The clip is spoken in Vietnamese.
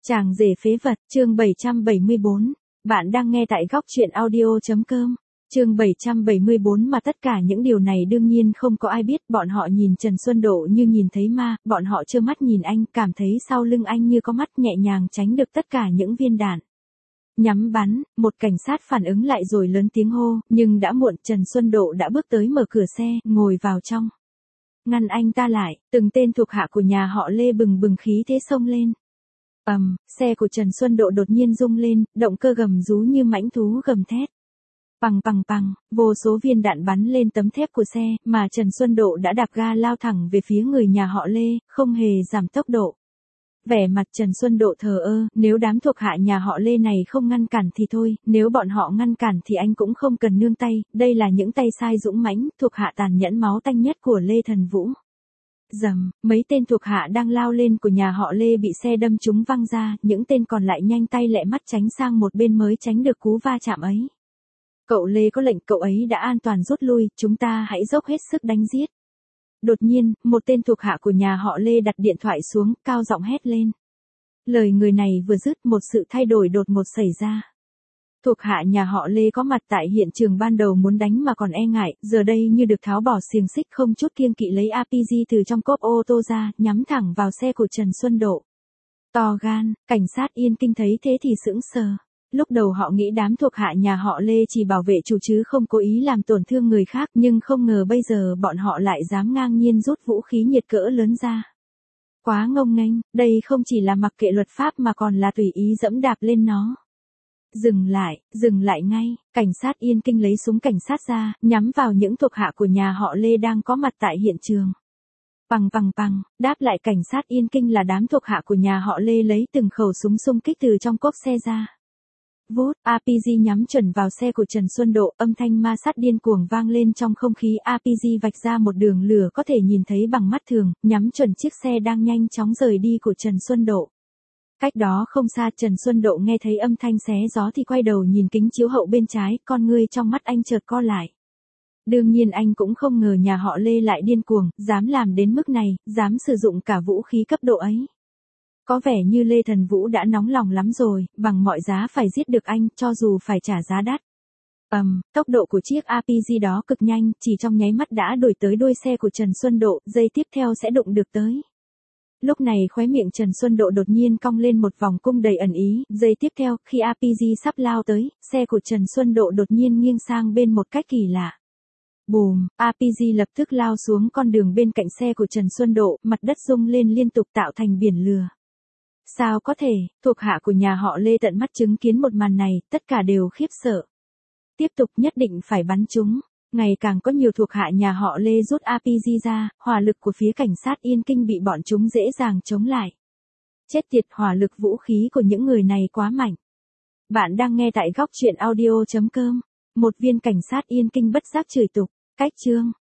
Chàng rể phế vật, chương 774. Bạn đang nghe tại góc truyện audio.com. Chương 774 mà tất cả những điều này đương nhiên không có ai biết, bọn họ nhìn Trần Xuân Độ như nhìn thấy ma, bọn họ trơ mắt nhìn anh, cảm thấy sau lưng anh như có mắt nhẹ nhàng tránh được tất cả những viên đạn. Nhắm bắn, một cảnh sát phản ứng lại rồi lớn tiếng hô, nhưng đã muộn, Trần Xuân Độ đã bước tới mở cửa xe, ngồi vào trong. Ngăn anh ta lại, từng tên thuộc hạ của nhà họ Lê bừng bừng khí thế xông lên. Xe của Trần Xuân Độ đột nhiên rung lên, động cơ gầm rú như mãnh thú gầm thét. Pằng, vô số viên đạn bắn lên tấm thép của xe, mà Trần Xuân Độ đã đạp ga lao thẳng về phía người nhà họ Lê, không hề giảm tốc độ. Vẻ mặt Trần Xuân Độ thờ ơ, nếu đám thuộc hạ nhà họ Lê này không ngăn cản thì thôi, nếu bọn họ ngăn cản thì anh cũng không cần nương tay, đây là những tay sai dũng mãnh, thuộc hạ tàn nhẫn máu tanh nhất của Lê Thần Vũ. Rầm, mấy tên thuộc hạ đang lao lên của nhà họ Lê bị xe đâm trúng văng ra, những tên còn lại nhanh tay lẹ mắt tránh sang một bên mới tránh được cú va chạm ấy. Cậu Lê có lệnh, cậu ấy đã an toàn rút lui, chúng ta hãy dốc hết sức đánh giết. Đột nhiên, một tên thuộc hạ của nhà họ Lê đặt điện thoại xuống, cao giọng hét lên. Lời người này vừa dứt, một sự thay đổi đột ngột xảy ra. Thuộc hạ nhà họ Lê có mặt tại hiện trường ban đầu muốn đánh mà còn e ngại, giờ đây như được tháo bỏ xiềng xích, không chút kiêng kỵ lấy RPG từ trong cốp ô tô ra, nhắm thẳng vào xe của Trần Xuân Độ. To gan, cảnh sát Yên Kinh thấy thế thì sững sờ. Lúc đầu họ nghĩ đám thuộc hạ nhà họ Lê chỉ bảo vệ chủ chứ không cố ý làm tổn thương người khác, nhưng không ngờ bây giờ bọn họ lại dám ngang nhiên rút vũ khí nhiệt cỡ lớn ra. Quá ngông nghênh, đây không chỉ là mặc kệ luật pháp mà còn là tùy ý dẫm đạp lên nó. Dừng lại ngay, cảnh sát Yên Kinh lấy súng cảnh sát ra, nhắm vào những thuộc hạ của nhà họ Lê đang có mặt tại hiện trường. Pằng, đáp lại cảnh sát Yên Kinh là đám thuộc hạ của nhà họ Lê lấy từng khẩu súng xung kích từ trong cốp xe ra. Vút, RPG nhắm chuẩn vào xe của Trần Xuân Độ, âm thanh ma sát điên cuồng vang lên trong không khí, RPG vạch ra một đường lửa có thể nhìn thấy bằng mắt thường, nhắm chuẩn chiếc xe đang nhanh chóng rời đi của Trần Xuân Độ. Cách đó không xa, Trần Xuân Độ nghe thấy âm thanh xé gió thì quay đầu nhìn kính chiếu hậu bên trái, con ngươi trong mắt anh chợt co lại. Đương nhiên anh cũng không ngờ nhà họ Lê lại điên cuồng, dám làm đến mức này, dám sử dụng cả vũ khí cấp độ ấy. Có vẻ như Lê Thần Vũ đã nóng lòng lắm rồi, bằng mọi giá phải giết được anh, cho dù phải trả giá đắt. Tốc độ của chiếc RPG đó cực nhanh, chỉ trong nháy mắt đã đuổi tới đuôi xe của Trần Xuân Độ, giây tiếp theo sẽ đụng được tới. Lúc này khóe miệng Trần Xuân Độ đột nhiên cong lên một vòng cung đầy ẩn ý, giây tiếp theo, khi RPG sắp lao tới, xe của Trần Xuân Độ đột nhiên nghiêng sang bên một cách kỳ lạ. Bùm, RPG lập tức lao xuống con đường bên cạnh xe của Trần Xuân Độ, mặt đất rung lên liên tục tạo thành biển lửa. Sao có thể, thuộc hạ của nhà họ Lê tận mắt chứng kiến một màn này, tất cả đều khiếp sợ. Tiếp tục, nhất định phải bắn chúng. Ngày càng có nhiều thuộc hạ nhà họ Lê rút RPG ra, hỏa lực của phía cảnh sát Yên Kinh bị bọn chúng dễ dàng chống lại. Chết tiệt, hỏa lực vũ khí của những người này quá mạnh. Bạn đang nghe tại góc truyện audio.com. Một viên cảnh sát Yên Kinh bất giác chửi tục. Cách chương.